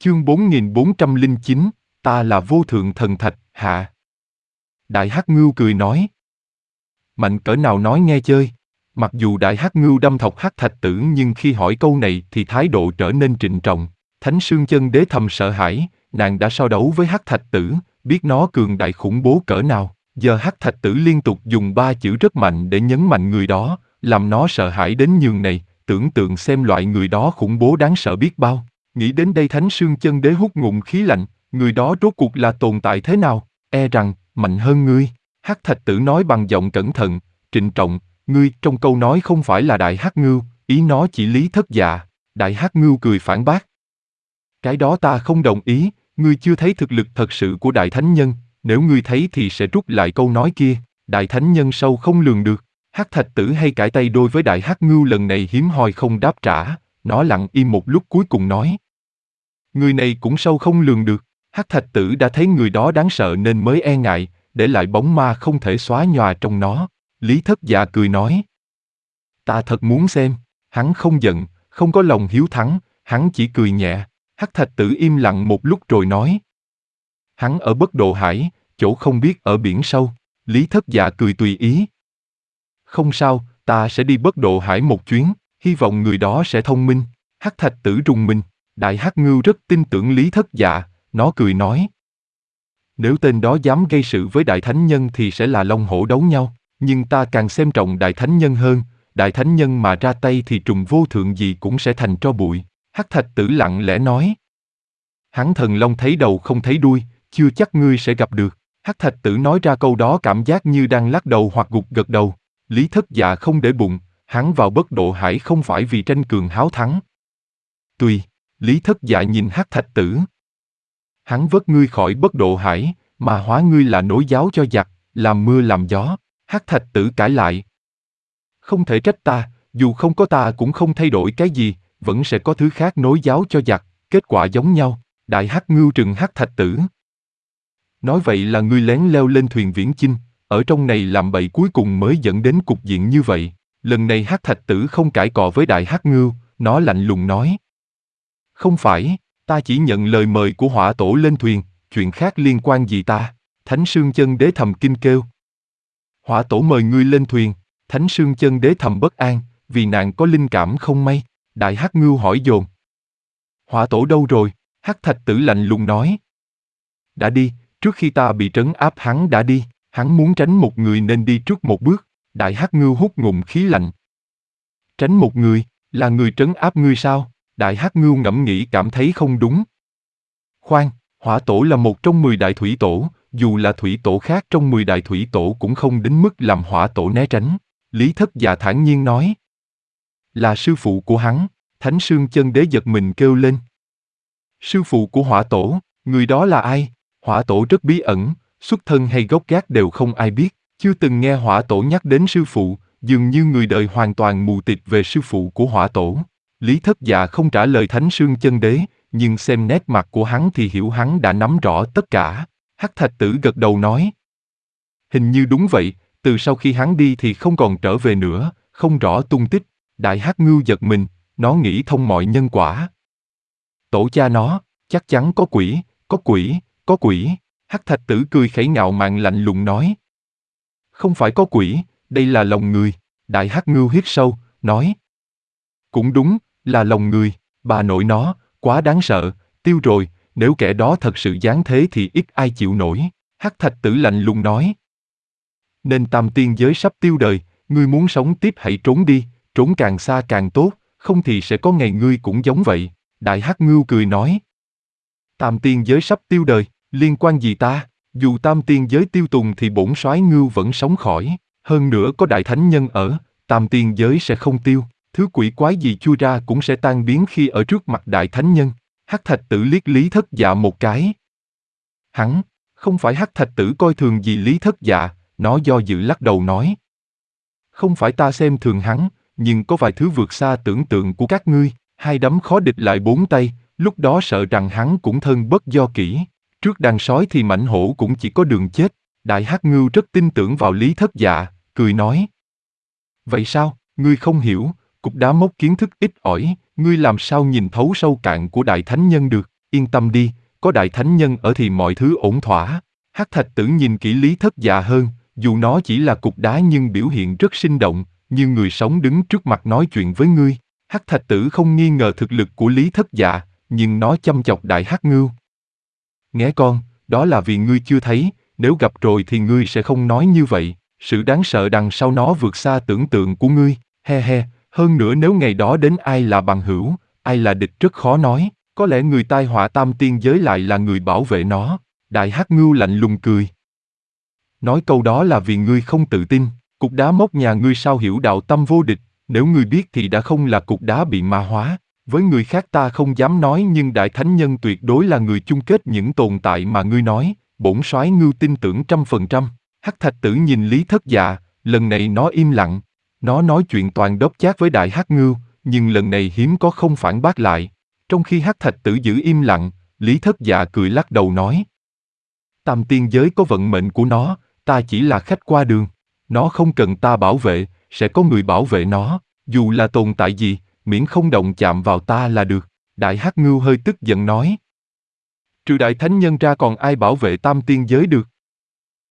Chương 4409, ta là vô thượng thần thạch, hạ. Đại Hắc Ngưu cười nói. Mạnh cỡ nào nói nghe chơi. Mặc dù Đại Hắc Ngưu đâm thọc Hắc Thạch Tử nhưng khi hỏi câu này thì thái độ trở nên trịnh trọng. Thánh Sương Chân Đế thầm sợ hãi, nàng đã so đấu với Hắc Thạch Tử, biết nó cường đại khủng bố cỡ nào. Giờ Hắc Thạch Tử liên tục dùng 3 chữ rất mạnh để nhấn mạnh người đó, làm nó sợ hãi đến nhường này, tưởng tượng xem loại người đó khủng bố đáng sợ biết bao. Nghĩ đến đây Thánh Sương Chân Đế hút ngụm khí lạnh, người đó rốt cuộc là tồn tại thế nào, e rằng, mạnh hơn ngươi. Hắc Thạch Tử nói bằng giọng cẩn thận, trịnh trọng, ngươi trong câu nói không phải là Đại Hắc Ngưu, ý nó chỉ Lý Thất Dạ. Đại Hắc Ngưu cười phản bác. Cái đó ta không đồng ý, ngươi chưa thấy thực lực thật sự của Đại Thánh Nhân, nếu ngươi thấy thì sẽ rút lại câu nói kia. Đại Thánh Nhân sâu không lường được. Hắc Thạch Tử hay cãi tay đôi với Đại Hắc Ngưu lần này hiếm hoi không đáp trả, nó lặng im một lúc cuối cùng nói. Người này cũng sâu không lường được. Hắc Thạch Tử đã thấy người đó đáng sợ nên mới e ngại, để lại bóng ma không thể xóa nhòa trong nó. Lý Thất Dạ cười nói. Ta thật muốn xem. Hắn không giận, không có lòng hiếu thắng, hắn chỉ cười nhẹ. Hắc Thạch Tử im lặng một lúc rồi nói. Hắn ở Bất Độ Hải, chỗ không biết ở biển sâu. Lý Thất Dạ cười tùy ý. Không sao, ta sẽ đi Bất Độ Hải một chuyến, hy vọng người đó sẽ thông minh. Hắc Thạch Tử rùng mình. Đại Hắc Ngưu rất tin tưởng Lý Thất Dạ, nó cười nói. Nếu tên đó dám gây sự với Đại Thánh Nhân thì sẽ là long hổ đấu nhau, nhưng ta càng xem trọng Đại Thánh Nhân hơn, Đại Thánh Nhân mà ra tay thì trùng vô thượng gì cũng sẽ thành tro bụi. Hắc Thạch Tử lặng lẽ nói. Hắn thần long thấy đầu không thấy đuôi, chưa chắc ngươi sẽ gặp được. Hắc Thạch Tử nói ra câu đó cảm giác như đang lắc đầu hoặc gục gật đầu. Lý Thất Dạ không để bụng, hắn vào Bất Độ Hải không phải vì tranh cường háo thắng. Tùy. Lý Thất Dạ nhìn Hắc Thạch Tử. Hắn vớt ngươi khỏi Bất Độ Hải, mà hóa ngươi là nối giáo cho giặc, làm mưa làm gió. Hắc Thạch Tử cãi lại. Không thể trách ta, dù không có ta cũng không thay đổi cái gì, vẫn sẽ có thứ khác nối giáo cho giặc, kết quả giống nhau. Đại Hắc Ngưu trừng Hắc Thạch Tử. Nói vậy là ngươi lén leo lên thuyền viễn chinh, ở trong này làm bậy cuối cùng mới dẫn đến cục diện như vậy. Lần này Hắc Thạch Tử không cãi cọ với Đại Hắc Ngưu, nó lạnh lùng nói. Không phải, ta chỉ nhận lời mời của Hỏa Tổ lên thuyền, chuyện khác liên quan gì ta? Thánh Sương Chân Đế thầm kinh kêu. Hỏa Tổ mời ngươi lên thuyền. Thánh Sương Chân Đế thầm bất an, vì nàng có linh cảm không may. Đại Hắc Ngưu hỏi dồn. Hỏa Tổ đâu rồi? Hắc Thạch Tử lạnh lùng nói. Đã đi, trước khi ta bị trấn áp hắn đã đi, hắn muốn tránh một người nên đi trước một bước. Đại Hắc Ngưu hút ngụm khí lạnh. Tránh một người, là người trấn áp ngươi sao? Đại Hắc Ngưu ngẫm nghĩ cảm thấy không đúng. Khoan, Hỏa Tổ là một trong 10 đại thủy tổ, dù là thủy tổ khác trong 10 đại thủy tổ cũng không đến mức làm Hỏa Tổ né tránh. Lý Thất Dạ thản nhiên nói. Là sư phụ của hắn. Thánh Sương Chân Đế giật mình kêu lên. Sư phụ của Hỏa Tổ, người đó là ai? Hỏa Tổ rất bí ẩn, xuất thân hay gốc gác đều không ai biết, chưa từng nghe Hỏa Tổ nhắc đến sư phụ, dường như người đời hoàn toàn mù tịt về sư phụ của Hỏa Tổ. Lý Thất Dạ không trả lời Thánh Sương Chân Đế, nhưng xem nét mặt của hắn thì hiểu hắn đã nắm rõ tất cả. Hắc Thạch Tử gật đầu nói. Hình như đúng vậy, từ sau khi hắn đi thì không còn trở về nữa, không rõ tung tích. Đại Hắc Ngưu giật mình, nó nghĩ thông mọi nhân quả. Tổ cha nó, chắc chắn có quỷ, có quỷ, có quỷ. Hắc Thạch Tử cười khẩy ngạo mạn lạnh lùng nói. Không phải có quỷ, đây là lòng người. Đại Hắc Ngưu hít sâu, nói. Cũng đúng, là lòng người, bà nội nó, quá đáng sợ, tiêu rồi, nếu kẻ đó thật sự giáng thế thì ít ai chịu nổi. Hắc Thạch Tử lạnh lùng nói. Nên tam tiên giới sắp tiêu đời, ngươi muốn sống tiếp hãy trốn đi, trốn càng xa càng tốt, không thì sẽ có ngày ngươi cũng giống vậy. Đại Hắc Ngưu cười nói. Tam tiên giới sắp tiêu đời, liên quan gì ta? Dù tam tiên giới tiêu tùng thì bổn soái Ngưu vẫn sống khỏi, hơn nữa có Đại Thánh Nhân ở, tam tiên giới sẽ không tiêu. Thứ quỷ quái gì chui ra cũng sẽ tan biến khi ở trước mặt Đại Thánh Nhân. Hắc Thạch Tử liếc Lý Thất Dạ một cái. Hắn, không phải Hắc Thạch Tử coi thường gì Lý Thất Dạ, nó do dự lắc đầu nói. Không phải ta xem thường hắn, nhưng có vài thứ vượt xa tưởng tượng của các ngươi, 2 đấm khó địch lại 4 tay, lúc đó sợ rằng hắn cũng thân bất do kỹ. Trước đàn sói thì mãnh hổ cũng chỉ có đường chết. Đại Hắc Ngưu rất tin tưởng vào Lý Thất Dạ, cười nói. Vậy sao, ngươi không hiểu, cục đá mốc kiến thức ít ỏi, ngươi làm sao nhìn thấu sâu cạn của Đại Thánh Nhân được? yên tâm đi, có đại thánh nhân ở thì mọi thứ ổn thỏa. Hắc thạch tử nhìn kỹ Lý Thất Dạ hơn, dù nó chỉ là cục đá nhưng biểu hiện rất sinh động, như người sống đứng trước mặt nói chuyện với ngươi. Hắc thạch tử không nghi ngờ thực lực của Lý Thất Dạ, nhưng nó chăm chọc đại hắc ngưu. Nghe con, đó là vì ngươi chưa thấy, nếu gặp rồi thì ngươi sẽ không nói như vậy, sự đáng sợ đằng sau nó vượt xa tưởng tượng của ngươi, he he, hơn nữa nếu ngày đó đến ai là bằng hữu, ai là địch rất khó nói, có lẽ người tai họa tam tiên giới lại là người bảo vệ nó. Đại hắc ngưu lạnh lùng cười. Nói câu đó là vì ngươi không tự tin, cục đá móc nhà ngươi sao hiểu đạo tâm vô địch, nếu ngươi biết thì đã không là cục đá bị ma hóa. Với người khác ta không dám nói nhưng đại thánh nhân tuyệt đối là người chung kết những tồn tại mà ngươi nói, bổn soái ngưu tin tưởng 100%. Hắc thạch tử nhìn Lý Thất Dạ, lần này nó im lặng. Nó nói chuyện toàn đốc chát với đại hắc ngưu, nhưng lần này hiếm có không phản bác lại. Trong khi hắc thạch tử giữ im lặng, Lý Thất Dạ cười lắc đầu nói. Tam tiên giới có vận mệnh của nó, ta chỉ là khách qua đường. Nó không cần ta bảo vệ, sẽ có người bảo vệ nó, dù là tồn tại gì, miễn không động chạm vào ta là được. Đại hắc ngưu hơi tức giận nói. Trừ đại thánh nhân ra còn ai bảo vệ tam tiên giới được?